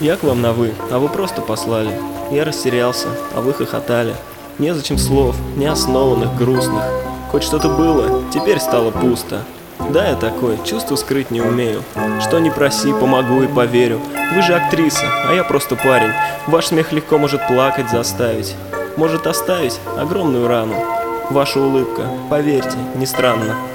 Я к вам на «вы», а вы просто послали. Я растерялся, а вы хохотали. Незачем слов, неоснованных, грустных. Хоть что-то было, теперь стало пусто. Да, я такой, чувства скрыть не умею. Что ни проси, помогу и поверю. Вы же актриса, а я просто парень. Ваш смех легко может плакать заставить. Может оставить огромную рану. Ваша улыбка, поверьте, не странно.